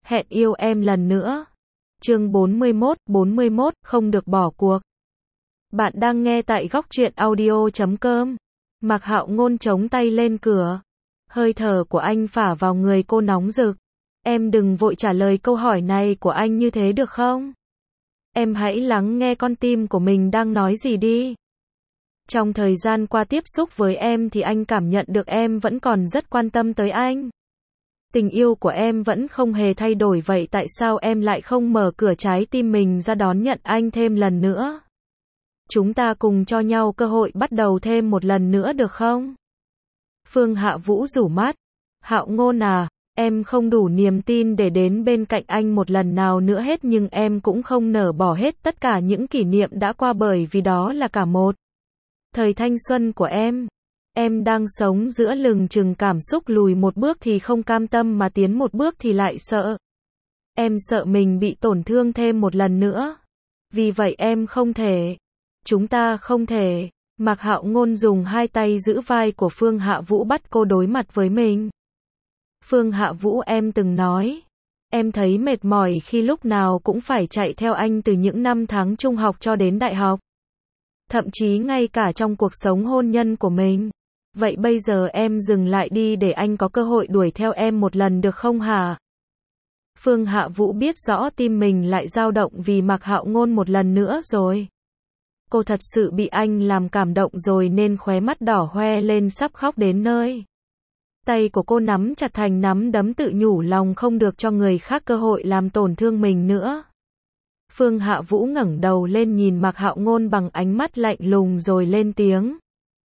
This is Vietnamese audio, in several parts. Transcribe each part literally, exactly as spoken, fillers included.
Hẹn yêu em lần nữa. Chương bốn mươi mốt, bốn mươi mốt, không được bỏ cuộc. Bạn đang nghe tại góc truyện audio chấm com. Mạc Hạo Ngôn chống tay lên cửa. Hơi thở của anh phả vào người cô nóng rực. Em đừng vội trả lời câu hỏi này của anh như thế được không? Em hãy lắng nghe con tim của mình đang nói gì đi. Trong thời gian qua tiếp xúc với em thì anh cảm nhận được em vẫn còn rất quan tâm tới anh. Tình yêu của em vẫn không hề thay đổi, vậy tại sao em lại không mở cửa trái tim mình ra đón nhận anh thêm lần nữa? Chúng ta cùng cho nhau cơ hội bắt đầu thêm một lần nữa được không? Phương Hạ Vũ rủ mắt. Hạo Ngôn à, em không đủ niềm tin để đến bên cạnh anh một lần nào nữa hết, nhưng em cũng không nỡ bỏ hết tất cả những kỷ niệm đã qua, bởi vì đó là cả một thời thanh xuân của em. Em đang sống giữa lừng chừng cảm xúc, lùi một bước thì không cam tâm mà tiến một bước thì lại sợ. Em sợ mình bị tổn thương thêm một lần nữa. Vì vậy em không thể. Chúng ta không thể. Mạc Hạo Ngôn dùng hai tay giữ vai của Phương Hạ Vũ bắt cô đối mặt với mình. Phương Hạ Vũ, em từng nói. Em thấy mệt mỏi khi lúc nào cũng phải chạy theo anh từ những năm tháng trung học cho đến đại học. Thậm chí ngay cả trong cuộc sống hôn nhân của mình. Vậy bây giờ em dừng lại đi để anh có cơ hội đuổi theo em một lần được không hả? Phương Hạ Vũ biết rõ tim mình lại dao động vì Mạc Hạo Ngôn một lần nữa rồi. Cô thật sự bị anh làm cảm động rồi nên khóe mắt đỏ hoe lên sắp khóc đến nơi. Tay của cô nắm chặt thành nắm đấm, tự nhủ lòng không được cho người khác cơ hội làm tổn thương mình nữa. Phương Hạ Vũ ngẩng đầu lên nhìn Mạc Hạo Ngôn bằng ánh mắt lạnh lùng rồi lên tiếng.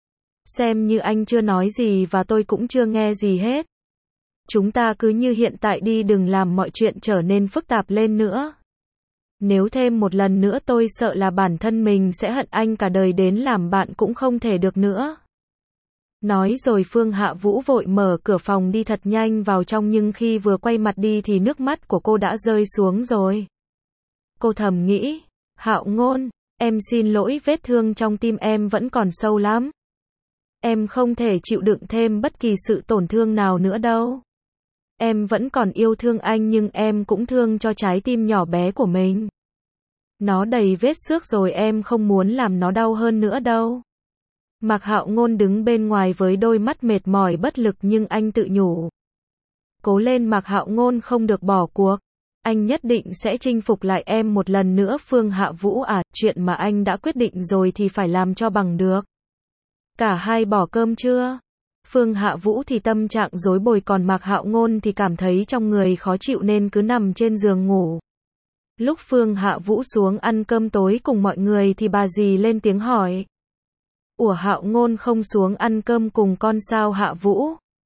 Xem như anh chưa nói gì và tôi cũng chưa nghe gì hết. Chúng ta cứ như hiện tại đi, đừng làm mọi chuyện trở nên phức tạp lên nữa. Nếu thêm một lần nữa tôi sợ là bản thân mình sẽ hận anh cả đời, đến làm bạn cũng không thể được nữa. Nói rồi Phương Hạ Vũ vội mở cửa phòng đi thật nhanh vào trong, nhưng khi vừa quay mặt đi thì nước mắt của cô đã rơi xuống rồi. Cô thầm nghĩ, Hạo Ngôn, em xin lỗi, vết thương trong tim em vẫn còn sâu lắm. Em không thể chịu đựng thêm bất kỳ sự tổn thương nào nữa đâu. Em vẫn còn yêu thương anh, nhưng em cũng thương cho trái tim nhỏ bé của mình. Nó đầy vết xước rồi, em không muốn làm nó đau hơn nữa đâu. Mạc Hạo Ngôn đứng bên ngoài với đôi mắt mệt mỏi bất lực, nhưng anh tự nhủ. Cố lên Mạc Hạo Ngôn, không được bỏ cuộc. Anh nhất định sẽ chinh phục lại em một lần nữa. Phương Hạ Vũ à, chuyện mà anh đã quyết định rồi thì phải làm cho bằng được. Cả hai bỏ cơm chưa? Phương Hạ Vũ thì tâm trạng rối bời, còn Mạc Hạo Ngôn thì cảm thấy trong người khó chịu nên cứ nằm trên giường ngủ. Lúc Phương Hạ Vũ xuống ăn cơm tối cùng mọi người thì bà dì lên tiếng hỏi. Ủa, Hạo Ngôn không xuống ăn cơm cùng con sao Hạ Vũ?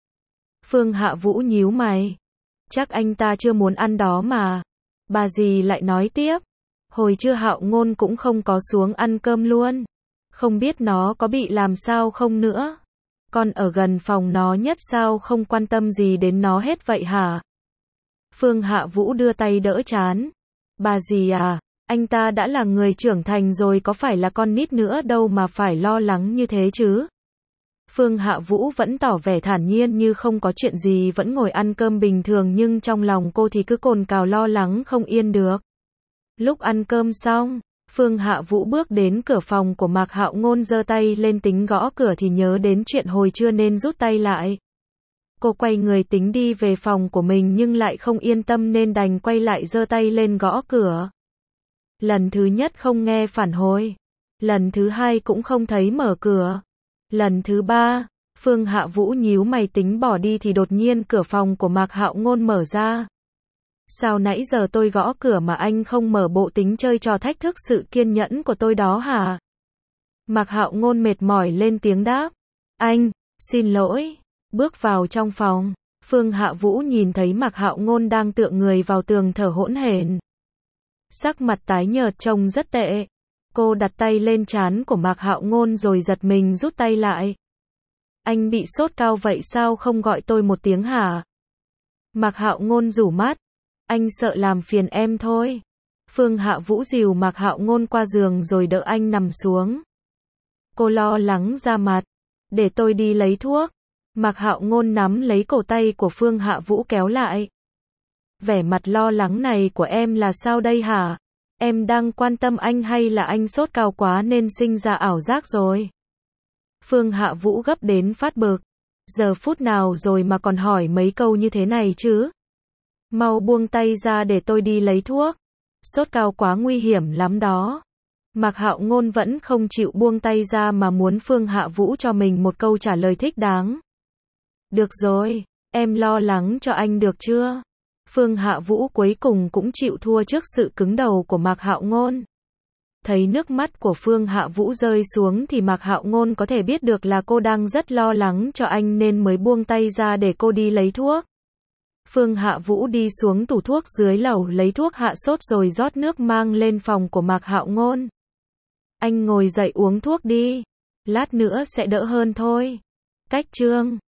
Phương Hạ Vũ nhíu mày. Chắc anh ta chưa muốn ăn đó mà. Bà dì lại nói tiếp. Hồi trưa Hạo Ngôn cũng không có xuống ăn cơm luôn. Không biết nó có bị làm sao không nữa. Con ở gần phòng nó nhất, sao không quan tâm gì đến nó hết vậy hả? Phương Hạ Vũ đưa tay đỡ trán. Bà dì à, anh ta đã là người trưởng thành rồi, có phải là con nít nữa đâu mà phải lo lắng như thế chứ? Phương Hạ Vũ vẫn tỏ vẻ thản nhiên như không có chuyện gì, vẫn ngồi ăn cơm bình thường, nhưng trong lòng cô thì cứ cồn cào lo lắng không yên được. Lúc ăn cơm xong, Phương Hạ Vũ bước đến cửa phòng của Mạc Hạo Ngôn, giơ tay lên tính gõ cửa thì nhớ đến chuyện hồi trưa nên rút tay lại. Cô quay người tính đi về phòng của mình nhưng lại không yên tâm nên đành quay lại giơ tay lên gõ cửa. Lần thứ nhất không nghe phản hồi. Lần thứ hai cũng không thấy mở cửa. Lần thứ ba, Phương Hạ Vũ nhíu mày tính bỏ đi thì đột nhiên cửa phòng của Mạc Hạo Ngôn mở ra. Sao nãy giờ tôi gõ cửa mà anh không mở, bộ tính chơi trò thách thức sự kiên nhẫn của tôi đó hả? Mạc Hạo Ngôn mệt mỏi lên tiếng đáp. Anh, xin lỗi. Bước vào trong phòng, Phương Hạ Vũ nhìn thấy Mạc Hạo Ngôn đang tựa người vào tường thở hổn hển. Sắc mặt tái nhợt trông rất tệ. Cô đặt tay lên trán của Mạc Hạo Ngôn rồi giật mình rút tay lại. Anh bị sốt cao vậy sao không gọi tôi một tiếng hả? Mạc Hạo Ngôn rủ mắt. Anh sợ làm phiền em thôi. Phương Hạ Vũ dìu Mạc Hạo Ngôn qua giường rồi đỡ anh nằm xuống. Cô lo lắng ra mặt. Để tôi đi lấy thuốc. Mạc Hạo Ngôn nắm lấy cổ tay của Phương Hạ Vũ kéo lại. Vẻ mặt lo lắng này của em là sao đây hả? Em đang quan tâm anh hay là anh sốt cao quá nên sinh ra ảo giác rồi? Phương Hạ Vũ gấp đến phát bực. Giờ phút nào rồi mà còn hỏi mấy câu như thế này chứ? Mau buông tay ra để tôi đi lấy thuốc. Sốt cao quá nguy hiểm lắm đó. Mạc Hạo Ngôn vẫn không chịu buông tay ra mà muốn Phương Hạ Vũ cho mình một câu trả lời thích đáng. Được rồi, em lo lắng cho anh được chưa? Phương Hạ Vũ cuối cùng cũng chịu thua trước sự cứng đầu của Mạc Hạo Ngôn. Thấy nước mắt của Phương Hạ Vũ rơi xuống thì Mạc Hạo Ngôn có thể biết được là cô đang rất lo lắng cho anh nên mới buông tay ra để cô đi lấy thuốc. Phương Hạ Vũ đi xuống tủ thuốc dưới lầu lấy thuốc hạ sốt rồi rót nước mang lên phòng của Mạc Hạo Ngôn. Anh ngồi dậy uống thuốc đi, lát nữa sẽ đỡ hơn thôi. Cách chương